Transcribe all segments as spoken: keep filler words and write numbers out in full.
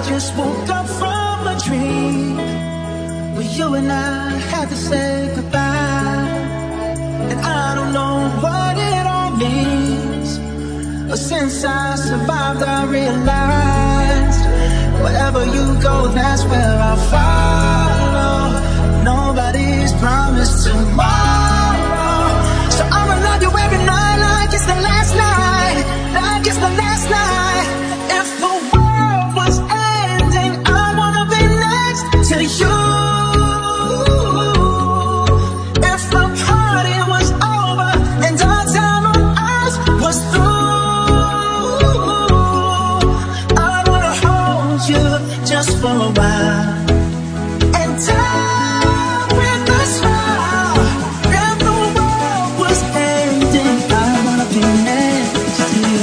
just woke up from a dream where you and I had to say goodbye. And I don't know what it all means, but since I survived I realized wherever you go, that's where I'll follow. Nobody's promised tomorrow, so I'ma love you every night like it's the last night, like it's the last night. If the world was ending, I wanna be next to you. If the party was over and our time on earth was through, I wanna hold you just for a while and die with a smile. If the world was ending, I wanna be next to you.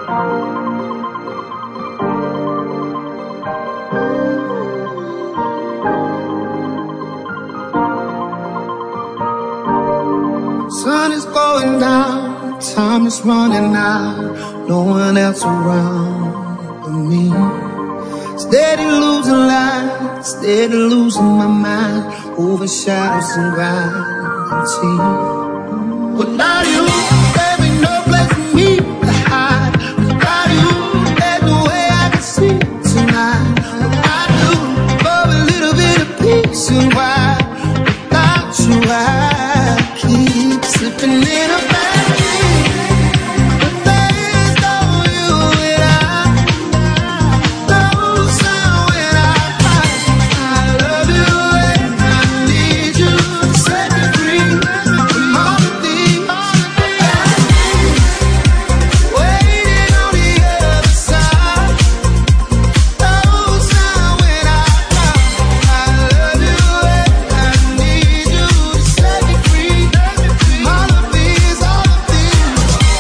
Sun is going down, time is running out, no one else around but me. Steady losing light, steady losing my mind, over shadows and gravity. Without you, there ain't no place for me to hide. Without you, there's no way I can see tonight. I do for a little bit of peace and why without you I keep slipping in a bad dream. But there's no you and I, no sound when I cry. I love you and I need you to set me free from all the things waiting on the other side. No sound when I cry. I love you and I need you to set me free from all of these, all of these.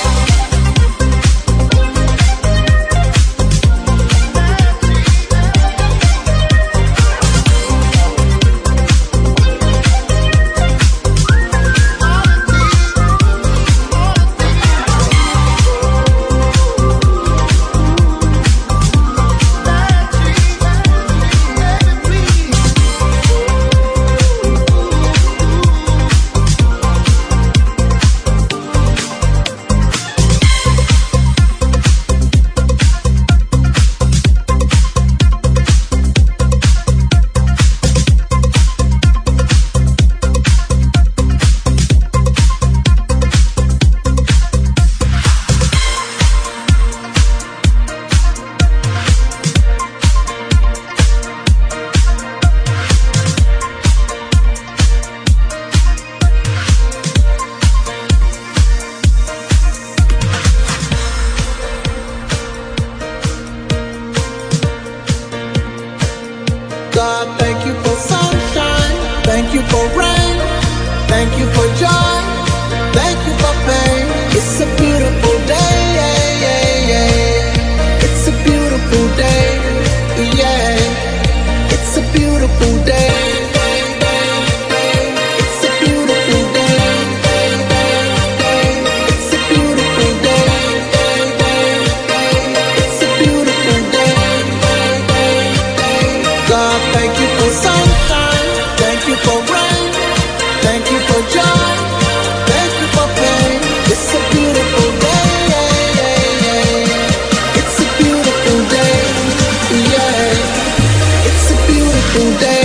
God, thank you for sunshine, thank you for rain, thank you for joy, thank you for pain. It's a beautiful day, yeah, yeah, yeah. It's a beautiful day, yeah. It's a beautiful day. It's a beautiful day. It's a beautiful day. It's a beautiful day. God, thank you for sunshine, thank you for rain, thank you for joy, thank you for pain. It's a beautiful day, yeah, yeah, yeah. It's a beautiful day, yeah. It's a beautiful day.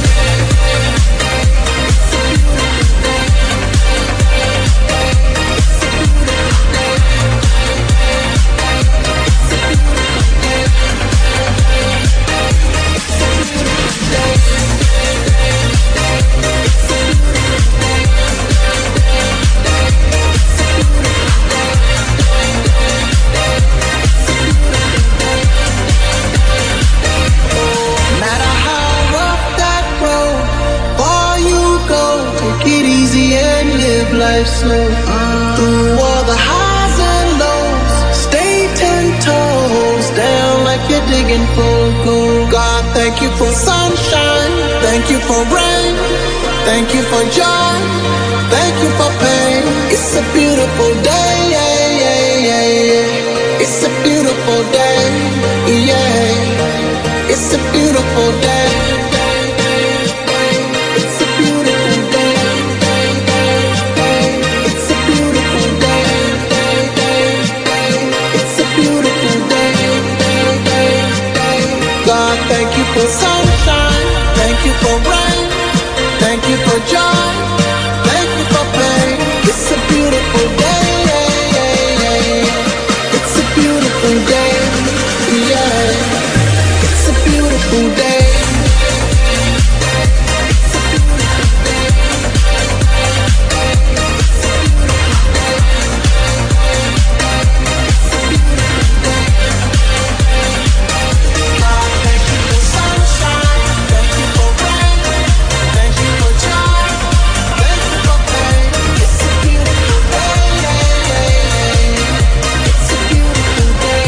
No matter how rough that road, far you go, take it easy and live life slow. Through all the highs and lows, stay ten toes down like you're digging for gold. God, thank you for sunshine, thank you for rain, thank you for joy, thank you for pain. It's a beautiful day, yeah, yeah, yeah, yeah. It's a beautiful day, yeah. It's a beautiful day. It's a beautiful day. It's a beautiful day. It's a beautiful day. God, thank you for sunshine, thank you for rain, thank you for joy, thank you for pain. It's a beautiful day, yeah, yeah, yeah. It's a beautiful day, yeah. It's a beautiful day. God, thank you for sunshine, thank you for rain, thank you for joy, thank you for pain. It's a beautiful day, yeah, yeah, yeah. It's a beautiful day.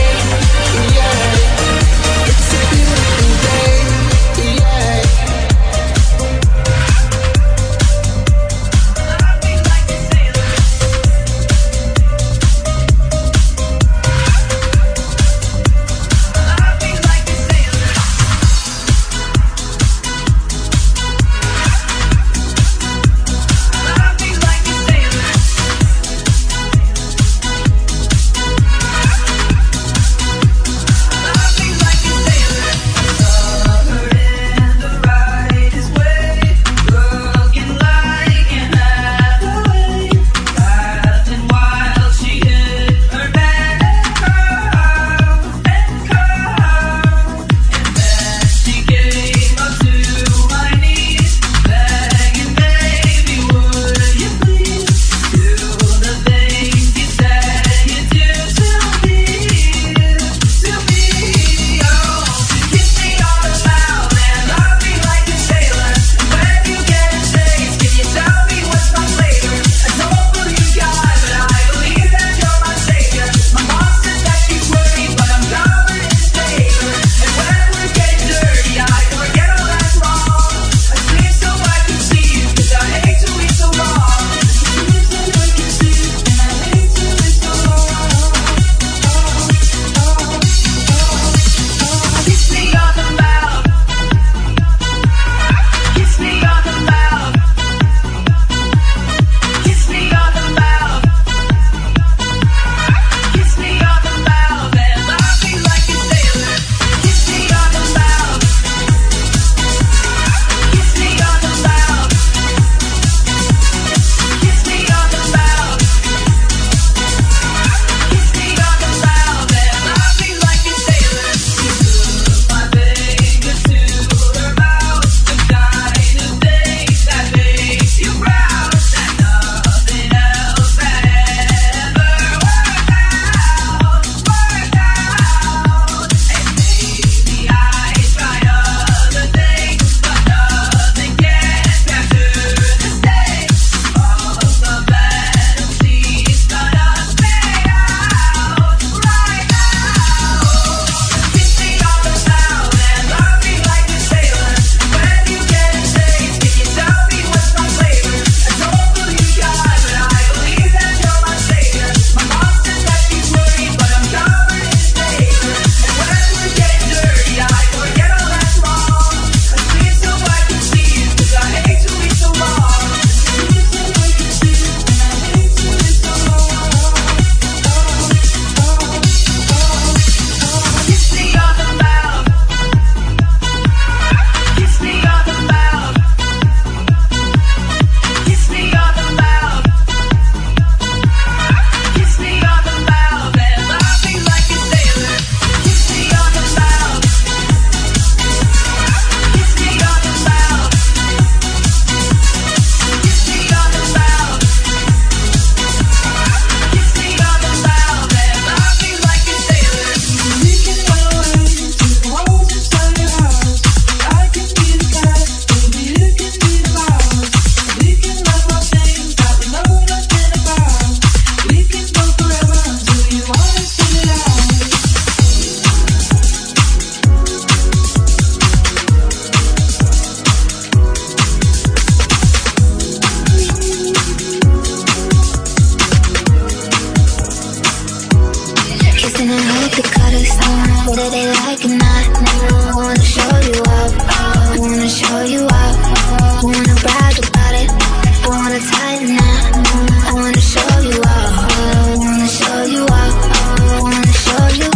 cutters. Whether they like it or not, I wanna show you up. I wanna show you up. I wanna brag about it. I wanna tighten up. I wanna show you up. I wanna show you up. I wanna show you.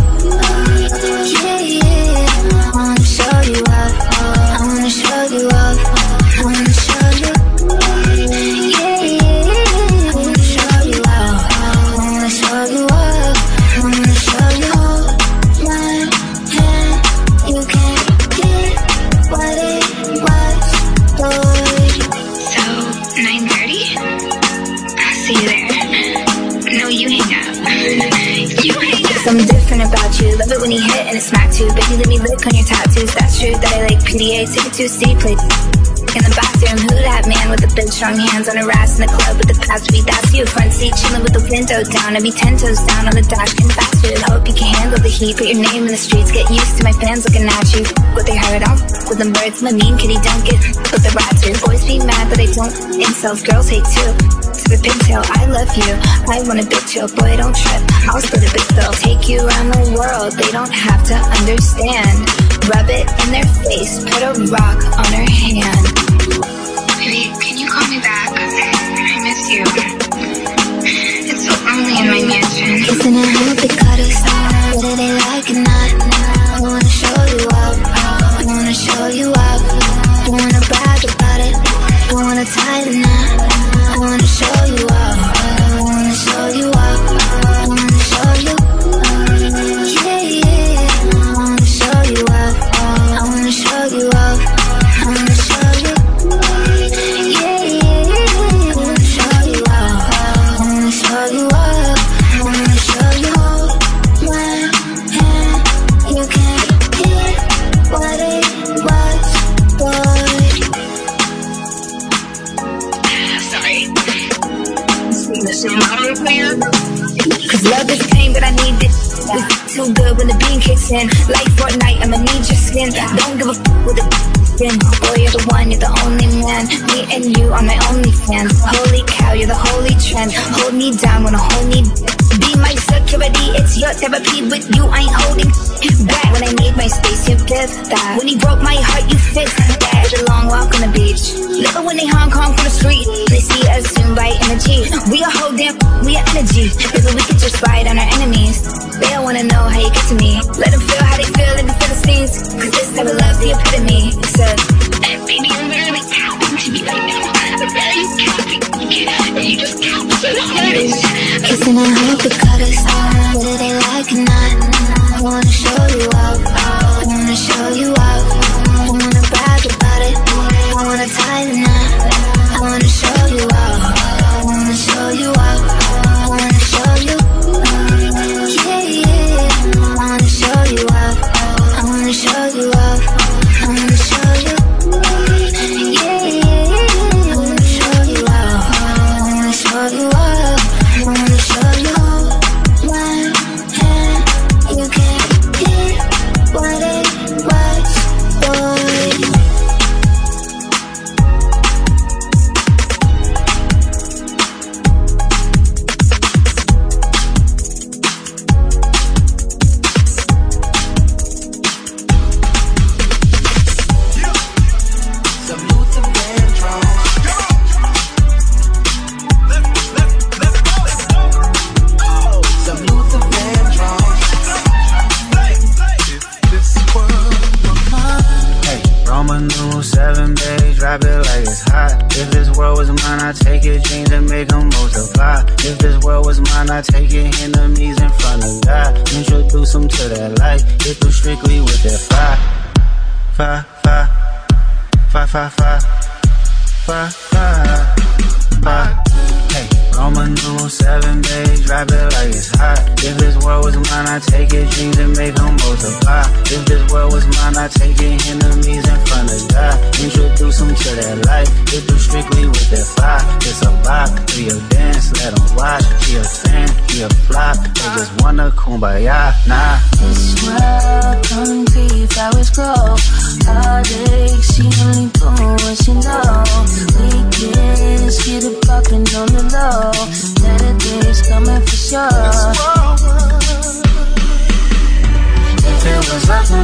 Yeah, yeah. I wanna show you up. I wanna show you up. I wanna show you. Yeah, yeah. I wanna show you up. I wanna show you up. I wanna show you. One hand, you can't get what it was, boy. So, nine thirty? I'll see you there. No, you hang up. You hang up. Something different about you. Love it when you hit and it smack too. Baby, let me lick on your tattoos. That's true that I like P D A. Take it to a C play. In the bathroom, who that man with the big strong hands on her ass in the club with the past beat? That's you, front seat, chilling with the window down. I'd be ten toes down on the dash, getting fast food. Hope you can handle the heat, put your name in the streets. Get used to my fans looking at you. What they heard, I'm with them birds, my mean kitty don't get with the rats. Boys be mad that I don't incels, girls hate too. To the pigtail, I love you, I want a big chill. Boy, don't trip, I'll split a big bill. Take you around the world, they don't have to understand. Rub it in their face, put a rock on her hand. Baby, can you call me back? I miss you. It's so lonely in my mansion. Kissing and hope it cutters. Whether they like it or not, I wanna show you up. I wanna show you up. I wanna brag about it. I wanna tighten up. I wanna show you up. I wanna show you up. I wanna show you. Yeah, yeah. I wanna show you up. I wanna show you up. I wanna show you. Yeah, yeah. I wanna show you up. I wanna show you up. I wanna show you. One hand, you can't get what it was, boy. Sorry. Sing the same louder, player. Cause love is pain, but I need it. It's too good when the beam kicks in. Like Fortnite, I'ma need your skin. Don't give a f with the spin. Boy, you're the one, you're the only man. Me and you are my only fans. Holy cow, you're the holy trend. Hold me down when I hold me. Be my security, it's your therapy. With you, I ain't holding back. When I need my space, you give that. When he broke my heart, you fixed that. It's a long walk on the beach. Love it when they Hong Kong from the street. They see us soon by energy. We are whole damn, we are energy. Baby, we could just ride on our enemies. They don't wanna know how you get to me. Let them feel how they feel in the Philistines. Cause this type of love's the epitome. So, Baby, I'm literally counting to me right now. I'm barely counting. And you just count so hard. kissing and hope it cutters. Whether they like it or not, I wanna show you up. I wanna show you up. I wanna brag about it. I wanna tighten up. I wanna show you up. I wanna show you up. I wanna show you. Yeah, yeah. I wanna show you up. I wanna show you up. I wanna show you. Yeah, yeah. I wanna show you up. I wanna show you up. I wanna show you. One hand, you can't get what it was, boy. Seven days, drop it like it's hot. If this world was mine, I'd take it, dreams and make them multiply. If this world was mine, I'd take it, enemies in front of God. Introduce them to that light, hit them strictly with that fire. Fire, fire, fire, fire, fire, fire, fire, fire. Hey, Roman numeral seven days, drop it like it's hot. If this world was mine, I'd take it, dreams and make them multiply. If this world was mine, I'd take it, enemies in front of God. Introduce them to that light, hit them strictly with that fire. It's a bop, be a dance, let them watch. Be a fan, be a flop, they just wanna kumbaya, nah. This world come see flowers grow. Heartache, she only doing what she know. Weekends, get it poppin' on the low. Better days coming for sure.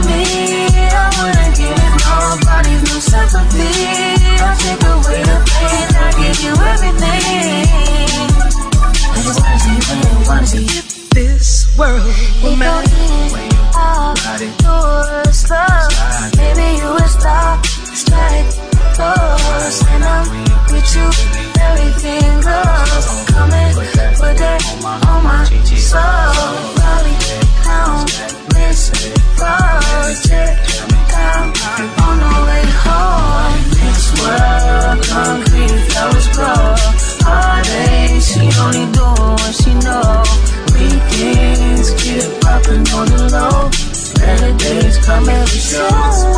me, I wanna give nobody's no sympathy. I'll take away the pain, I'll give you everything. I just wanna see you, I wanna see you. This world will matter when you got it. Yours, love. Maybe you will stop, strike, close, and I'm with you. Everything goes. Come and put that on my soul. Rally, pound, wrist, project, down on the way home. This world, concrete flowers grow. Heartache, she only do what she know. Weekends get it poppin' on the low. Better days come every show.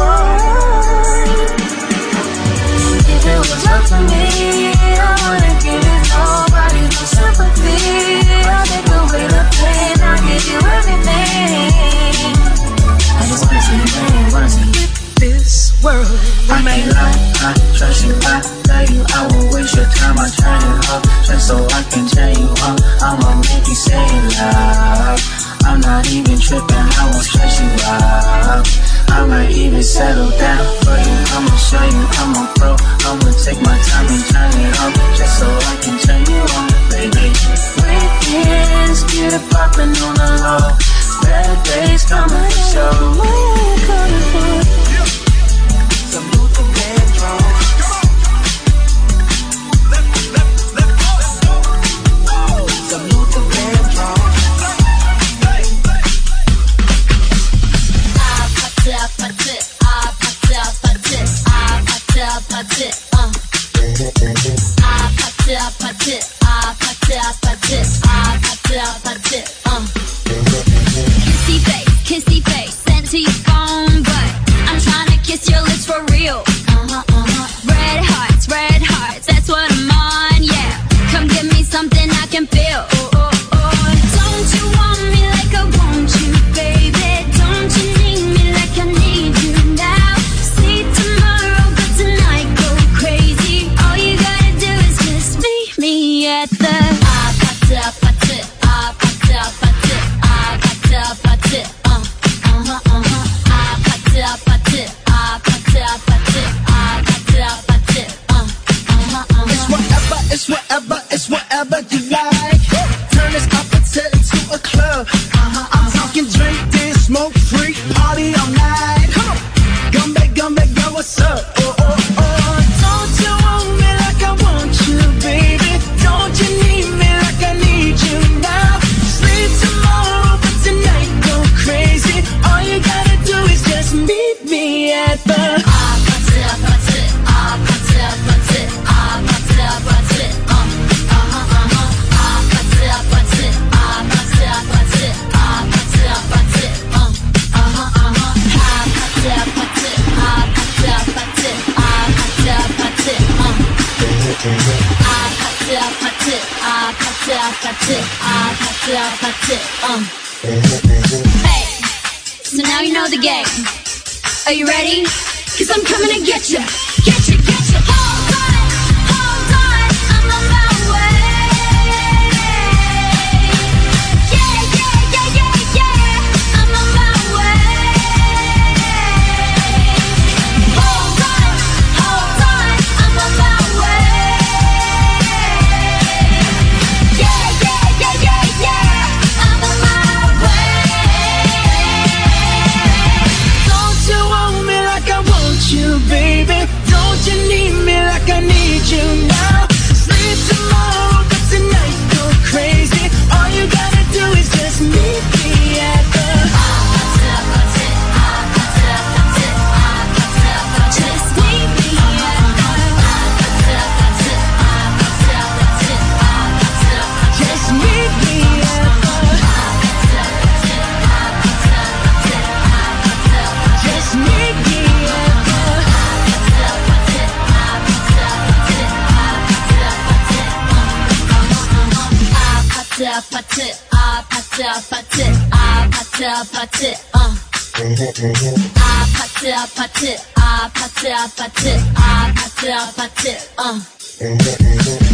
If it was up to me, I wouldn't give it nobody no sympathy. I'll take away the pain, I'll give you everything. I just wanna see you, man, wanna see you. This world I can't lie, I trust you, I love you. I won't waste your time, I turn you up just so I can tell you up. I'ma make you say it loud. I'm not even tripping, I won't stress you out. I might even settle down for you. I'ma show you I'm a pro. I'ma take my time and turn it up just so I can turn you on, baby. Weekends get it poppin' on the low. Better days coming for sure. Where you coming from? Some Luther Vandross. Some Luther Vandross. I put it, I put it, I put it, I put it, I put it, I put it, uh. I put it, I put it, I put it, I put it, I put it, I put it, uh. Kissy face, kissy face, sent to your phone, but I'm trying to kiss your lips for real. Uh-huh, uh-huh. Red hearts, red hearts, that's what I'm on, yeah. Come give me something I can feel. Oh, oh, oh. Don't you want me like I want you, baby? Don't you need me like I need you now? See tomorrow, but tonight go crazy. All you gotta do is just meet me at the I put it, I put it, I put it, I put it, I put it, I put it, uh, uh-huh, uh-huh. I put it, I put it, I put it, I put it, I put it, I put it, uh, uh-huh, uh-huh. It's whatever, it's whatever, it's whatever you like. Turn this opposite into a club. Uh-huh, I'm talking drink, dance, smoke, freak, party all night. Come on, come back, come back, girl, what's up? Oh, oh, oh. Don't you want me like I want you, baby? Don't you need me like I need you now? Sleep tomorrow, but tonight go crazy. All you gotta do is just meet me at the I put it, I put it, I put it, I put it, I put it, I put it, uh, uh-huh, uh-huh. I put it, I put it, I put it, I put it, I put it, I put it, uh, uh-huh, uh-huh. I put it, I put it, I put it, I put it, I put it, I put it, uh. I put it, I put it, I put it, I put it, I put it, I put it, uh. Hey, so now you know the game. Are you ready? Cause I'm coming to get you. Get you, get you. Hold on, hold on, I'm on my way. Yeah, yeah, yeah, yeah, yeah, I'm on my way. Hold on, hold on, I'm on my way. Yeah, yeah, yeah, yeah, yeah, I'm on my way. Don't you want me like I want you, baby? Don't you need me like I need you now? Sleep tomorrow, but tonight go crazy. All you gotta do is just meet me at the just meet me at the just meet me at the just meet me at the I put it, I put it, I put it, I put it, I put it, uh. I put it, I put it, I put it, I put it, I put it, I put it, uh.